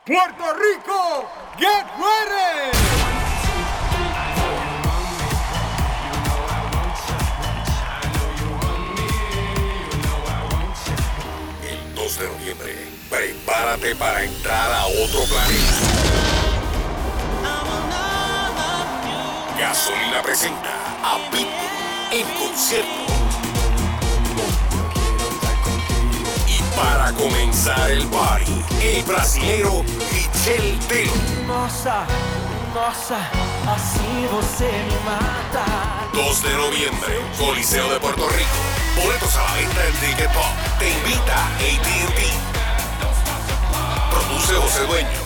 Puerto Rico, get ready. El 2 de noviembre, prepárate para entrar a otro planeta. Gasolina presenta a Pitbull en concierto. Y para comenzar el party, el brasilero Michel Teló. Nossa, así você me mata. 2 de noviembre, Coliseo de Puerto Rico. Boletos a la venta en Ticket Pop. Te invita AT&T. Produce José Dueño.